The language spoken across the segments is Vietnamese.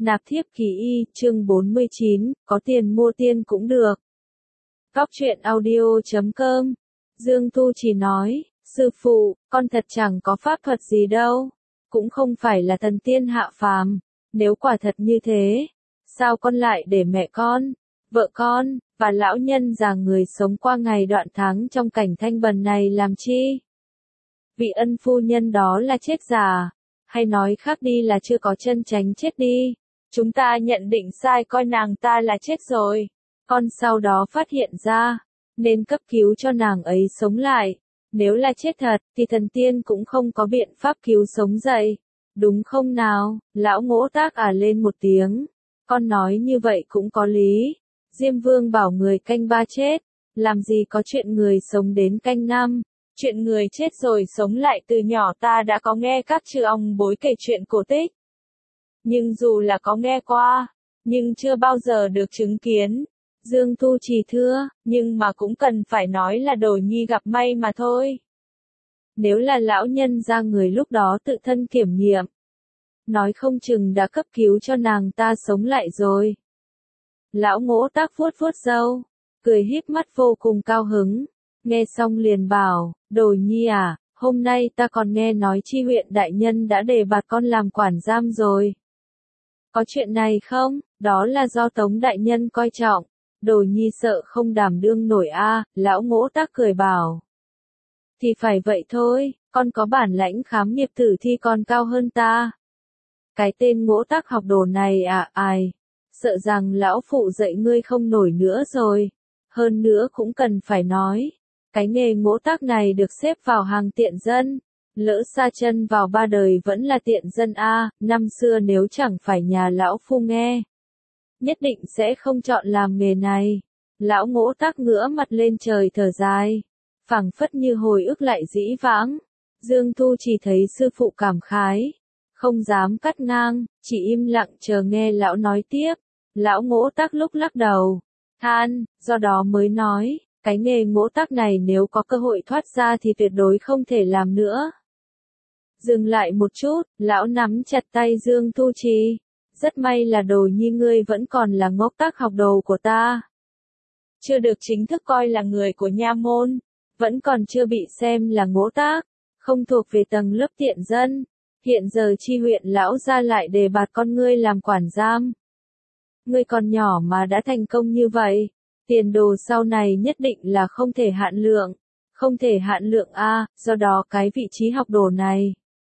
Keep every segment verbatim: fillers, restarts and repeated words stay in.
Nạp thiếp kỳ y, chương bốn mươi chín, có tiền mua tiên cũng được. Góc truyện audio chấm com. Dương Thu chỉ nói, sư phụ, con thật chẳng có pháp thuật gì đâu, cũng không phải là thần tiên hạ phàm, nếu quả thật như thế, sao con lại để mẹ con, vợ con, và lão nhân già người sống qua ngày đoạn tháng trong cảnh thanh bần này làm chi? Vị ân phu nhân đó là chết già, hay nói khác đi là chưa có chân chánh chết đi. Chúng ta nhận định sai coi nàng ta là chết rồi. Con sau đó phát hiện ra, nên cấp cứu cho nàng ấy sống lại. Nếu là chết thật, thì thần tiên cũng không có biện pháp cứu sống dậy. Đúng không nào? Lão Ngỗ Tác à lên một tiếng. Con nói như vậy cũng có lý. Diêm Vương bảo người canh ba chết. Làm gì có chuyện người sống đến canh năm. Chuyện người chết rồi sống lại từ nhỏ ta đã có nghe các chư ông bối kể chuyện cổ tích. Nhưng dù là có nghe qua, nhưng chưa bao giờ được chứng kiến. Dương Thu Trì thưa, nhưng mà cũng cần phải nói là Đồi Nhi gặp may mà thôi. Nếu là lão nhân gia người lúc đó tự thân kiểm nghiệm, nói không chừng đã cấp cứu cho nàng ta sống lại rồi. Lão Ngỗ Tác vuốt vuốt râu, cười híp mắt vô cùng cao hứng, nghe xong liền bảo, Đồi Nhi à, hôm nay ta còn nghe nói Chi huyện đại nhân đã đề bạt con làm quản giam rồi. Có chuyện này không? Đó là do Tống đại nhân coi trọng. Đồi Nhi sợ không đảm đương nổi a, lão Ngỗ Tác cười bảo. Thì phải vậy thôi, con có bản lãnh khám nghiệp tử thi còn cao hơn ta. Cái tên Ngỗ Tác học đồ này à, ai? Sợ rằng lão phụ dạy ngươi không nổi nữa rồi. Hơn nữa cũng cần phải nói, cái nghề Ngỗ Tác này được xếp vào hàng tiện dân. Lỡ sa chân vào ba đời vẫn là tiện dân a, năm xưa nếu chẳng phải nhà lão phu nghe, nhất định sẽ không chọn làm nghề này. Lão Ngỗ Tác ngửa mặt lên trời thở dài, phảng phất như hồi ức lại dĩ vãng. Dương Thu chỉ thấy sư phụ cảm khái, không dám cắt ngang, chỉ im lặng chờ nghe lão nói tiếp. Lão Ngỗ Tác lúc lắc đầu, than, do đó mới nói, cái nghề Ngỗ Tác này nếu có cơ hội thoát ra thì tuyệt đối không thể làm nữa. Dừng lại một chút, lão nắm chặt tay Dương Thu Trì. Rất may là Đồi Nhi ngươi vẫn còn là Ngỗ Tác học đồ của ta. Chưa được chính thức coi là người của nha môn, vẫn còn chưa bị xem là Ngỗ Tác, không thuộc về tầng lớp tiện dân. Hiện giờ Chi huyện lão ra lại đề bạt con ngươi làm quản giam. Ngươi còn nhỏ mà đã thành công như vậy, tiền đồ sau này nhất định là không thể hạn lượng. Không thể hạn lượng a, do đó cái vị trí học đồ này.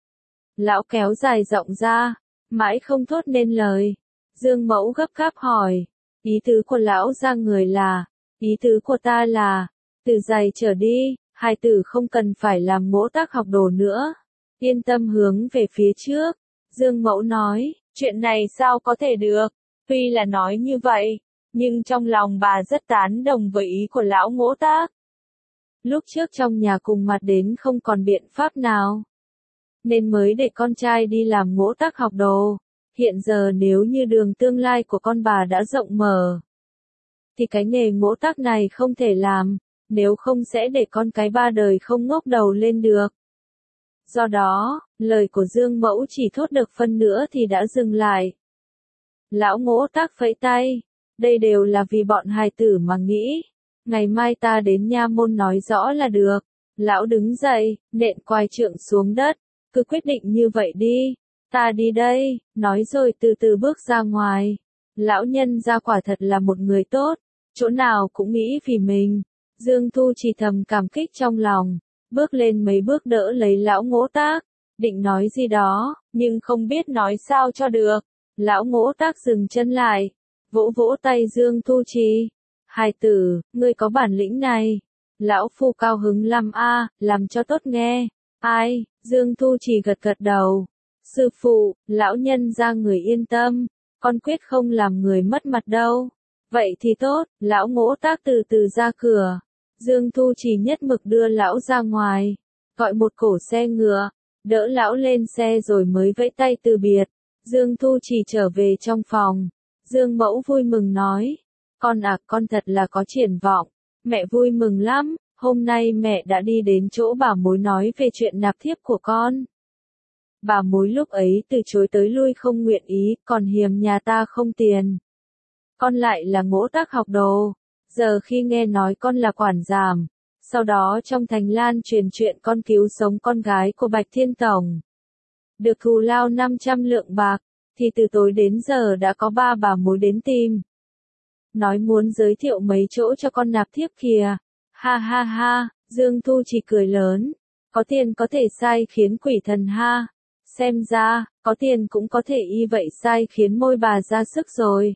Lão kéo dài giọng ra, mãi không thốt nên lời. Dương Mẫu gấp gáp hỏi, ý tứ của lão ra người là, ý tứ của ta là, từ giày trở đi, hai tử không cần phải làm Ngỗ Tác học đồ nữa. Yên tâm hướng về phía trước. Dương Mẫu nói, chuyện này sao có thể được, tuy là nói như vậy, nhưng trong lòng bà rất tán đồng với ý của lão Ngỗ Tác. Lúc trước trong nhà cùng mặt đến không còn biện pháp nào, nên mới để con trai đi làm Ngỗ Tác học đồ. Hiện giờ nếu như đường tương lai của con bà đã rộng mở, thì cái nghề Ngỗ Tác này không thể làm, nếu không sẽ để con cái ba đời không ngóc đầu lên được. Do đó, lời của Dương Mẫu chỉ thốt được phân nữa thì đã dừng lại. Lão Ngỗ Tác phẩy tay, đây đều là vì bọn hài tử mà nghĩ. Ngày mai ta đến nha môn nói rõ là được. Lão đứng dậy, nện quai trượng xuống đất, cứ quyết định như vậy đi, ta đi đây, nói rồi từ từ bước ra ngoài. Lão nhân gia quả thật là một người tốt, chỗ nào cũng nghĩ vì mình. Dương Thu chỉ thầm cảm kích trong lòng, bước lên mấy bước đỡ lấy lão Ngỗ Tác, định nói gì đó, nhưng không biết nói sao cho được. Lão Ngỗ Tác dừng chân lại, vỗ vỗ tay Dương Thu Trì. Hài tử, ngươi có bản lĩnh này. Lão phu cao hứng lắm a, làm cho tốt nghe. Ai? Dương Thu Trì gật gật đầu. Sư phụ, lão nhân gia người yên tâm, con quyết không làm người mất mặt đâu. Vậy thì tốt, lão Ngỗ Tác từ từ ra cửa. Dương Thu Trì nhất mực đưa lão ra ngoài, gọi một cổ xe ngựa, đỡ lão lên xe rồi mới vẫy tay từ biệt. Dương Thu Trì trở về trong phòng. Dương Mẫu vui mừng nói, con à, con thật là có triển vọng. Mẹ vui mừng lắm, hôm nay mẹ đã đi đến chỗ bà mối nói về chuyện nạp thiếp của con. Bà mối lúc ấy từ chối tới lui không nguyện ý, còn hiềm nhà ta không tiền. Con lại là ngỗ tác học đồ. Giờ khi nghe nói con là quản giảm, sau đó trong thành lan truyền chuyện con cứu sống con gái của Bạch Thiên Tổng. Được thù lao năm trăm lượng bạc, thì từ tối đến giờ đã có ba bà mối đến tìm. Nói muốn giới thiệu mấy chỗ cho con nạp thiếp kìa. Ha ha ha, Dương Thu chỉ cười lớn. Có tiền có thể sai khiến quỷ thần ha. Xem ra, có tiền cũng có thể y vậy sai khiến môi bà ra sức rồi.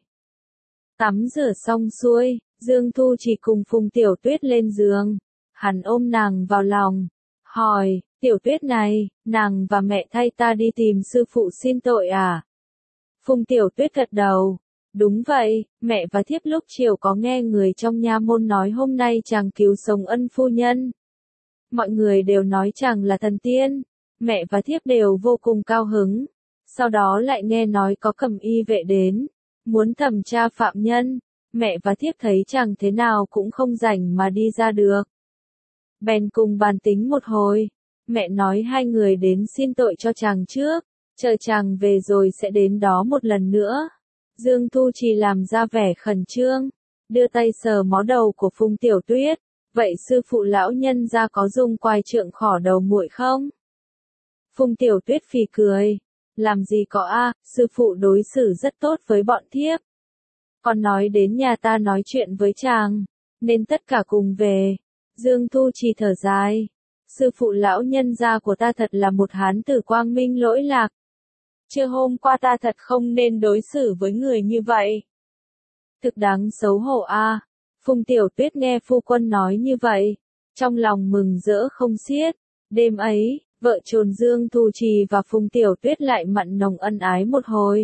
Tắm rửa xong xuôi, Dương Thu chỉ cùng Phùng Tiểu Tuyết lên giường. Hắn ôm nàng vào lòng. Hỏi, Tiểu Tuyết này, nàng và mẹ thay ta đi tìm sư phụ xin tội à? Phùng Tiểu Tuyết gật đầu. Đúng vậy, mẹ và thiếp lúc chiều có nghe người trong nha môn nói hôm nay chàng cứu sống ân phu nhân. Mọi người đều nói chàng là thần tiên. Mẹ và thiếp đều vô cùng cao hứng. Sau đó lại nghe nói có cầm y vệ đến, muốn thẩm tra phạm nhân. Mẹ và thiếp thấy chàng thế nào cũng không rảnh mà đi ra được. Bèn cùng bàn tính một hồi. Mẹ nói hai người đến xin tội cho chàng trước, chờ chàng về rồi sẽ đến đó một lần nữa. Dương Thu chỉ làm ra vẻ khẩn trương, đưa tay sờ mó đầu của Phùng Tiểu Tuyết. Vậy sư phụ lão nhân gia có dùng quai trượng khỏ đầu muội không? Phùng Tiểu Tuyết phì cười. Làm gì có a, sư phụ đối xử rất tốt với bọn thiếp. Còn nói đến nhà ta nói chuyện với chàng, nên tất cả cùng về. Dương Thu chỉ thở dài. Sư phụ lão nhân gia của ta thật là một hán tử quang minh lỗi lạc. Chưa hôm qua ta thật không nên đối xử với người như vậy. Thực đáng xấu hổ a. Phùng Tiểu Tuyết nghe phu quân nói như vậy, trong lòng mừng rỡ không xiết. Đêm ấy, vợ chồng Dương Thu Trì và Phùng Tiểu Tuyết lại mặn nồng ân ái một hồi.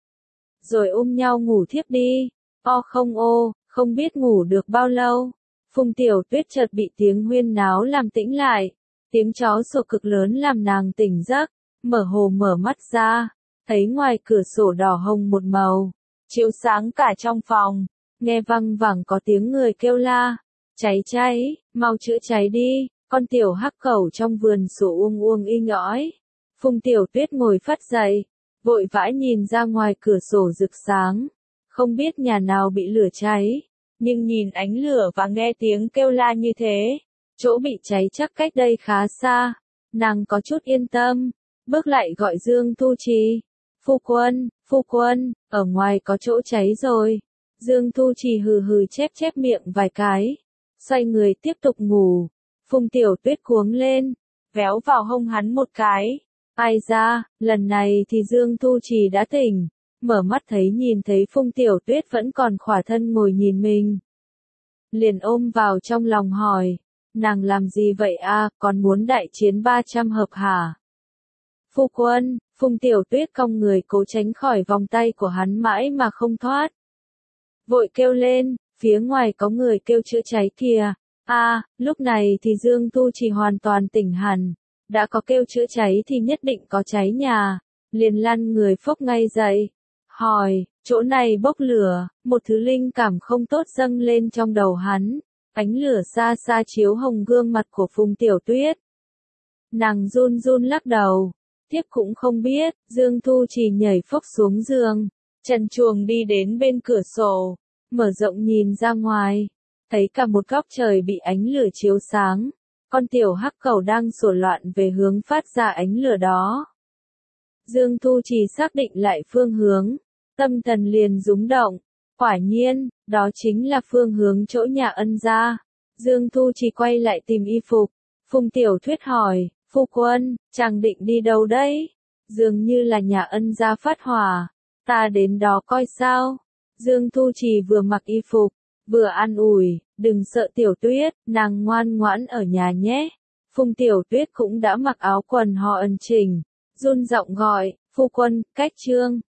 Rồi ôm nhau ngủ thiếp đi. O không ô, không biết ngủ được bao lâu. Phùng Tiểu Tuyết chợt bị tiếng huyên náo làm tĩnh lại. Tiếng chó sủa cực lớn làm nàng tỉnh giấc, mở hồ mở mắt ra, thấy ngoài cửa sổ đỏ hồng một màu, chiếu sáng cả trong phòng. Nghe văng vẳng có tiếng người kêu la. Cháy cháy, mau chữa cháy đi, con tiểu hắc cẩu trong vườn sủa uông uông inh ỏi. Phùng Tiểu Tuyết ngồi phắt dậy, vội vã nhìn ra ngoài cửa sổ rực sáng. Không biết nhà nào bị lửa cháy, nhưng nhìn ánh lửa và nghe tiếng kêu la như thế, chỗ bị cháy chắc cách đây khá xa. Nàng có chút yên tâm, bước lại gọi Dương Thu Trì. Phu quân, phu quân, ở ngoài có chỗ cháy rồi. Dương Thu Trì hừ hừ chép chép miệng vài cái, xoay người tiếp tục ngủ. Phùng Tiểu Tuyết cuống lên, véo vào hông hắn một cái. Ai ra, lần này thì Dương Thu Trì đã tỉnh, mở mắt thấy nhìn thấy Phùng Tiểu Tuyết vẫn còn khỏa thân ngồi nhìn mình. Liền ôm vào trong lòng hỏi, nàng làm gì vậy a, còn muốn đại chiến ba trăm hợp hả? Phu quân, Phùng Tiểu Tuyết cong người cố tránh khỏi vòng tay của hắn mãi mà không thoát. Vội kêu lên, phía ngoài có người kêu chữa cháy kìa. A, lúc này thì Dương Thu Trì hoàn toàn tỉnh hẳn. Đã có kêu chữa cháy thì nhất định có cháy nhà. Liền lăn người phốc ngay dậy. Hỏi, chỗ này bốc lửa, một thứ linh cảm không tốt dâng lên trong đầu hắn. Ánh lửa xa xa chiếu hồng gương mặt của Phùng Tiểu Tuyết. Nàng run run lắc đầu. Tiếp cũng không biết, Dương Thu Trì nhảy phốc xuống giường. Trần truồng đi đến bên cửa sổ, mở rộng nhìn ra ngoài, thấy cả một góc trời bị ánh lửa chiếu sáng, con tiểu hắc cẩu đang sủa loạn về hướng phát ra ánh lửa đó. Dương Thu Trì xác định lại phương hướng, tâm thần liền rúng động, quả nhiên, đó chính là phương hướng chỗ nhà ân gia. Dương Thu Trì quay lại tìm y phục, Phùng Tiểu Tuyết hỏi, phu quân, chàng định đi đâu đấy? Dường như là nhà ân gia phát hỏa. Ta đến đó coi sao. Dương Thu Trì vừa mặc y phục, vừa an ủi, đừng sợ Tiểu Tuyết, nàng ngoan ngoãn ở nhà nhé. Phùng Tiểu Tuyết cũng đã mặc áo quần họ ẩn chỉnh, run giọng gọi, phu quân, cách trương.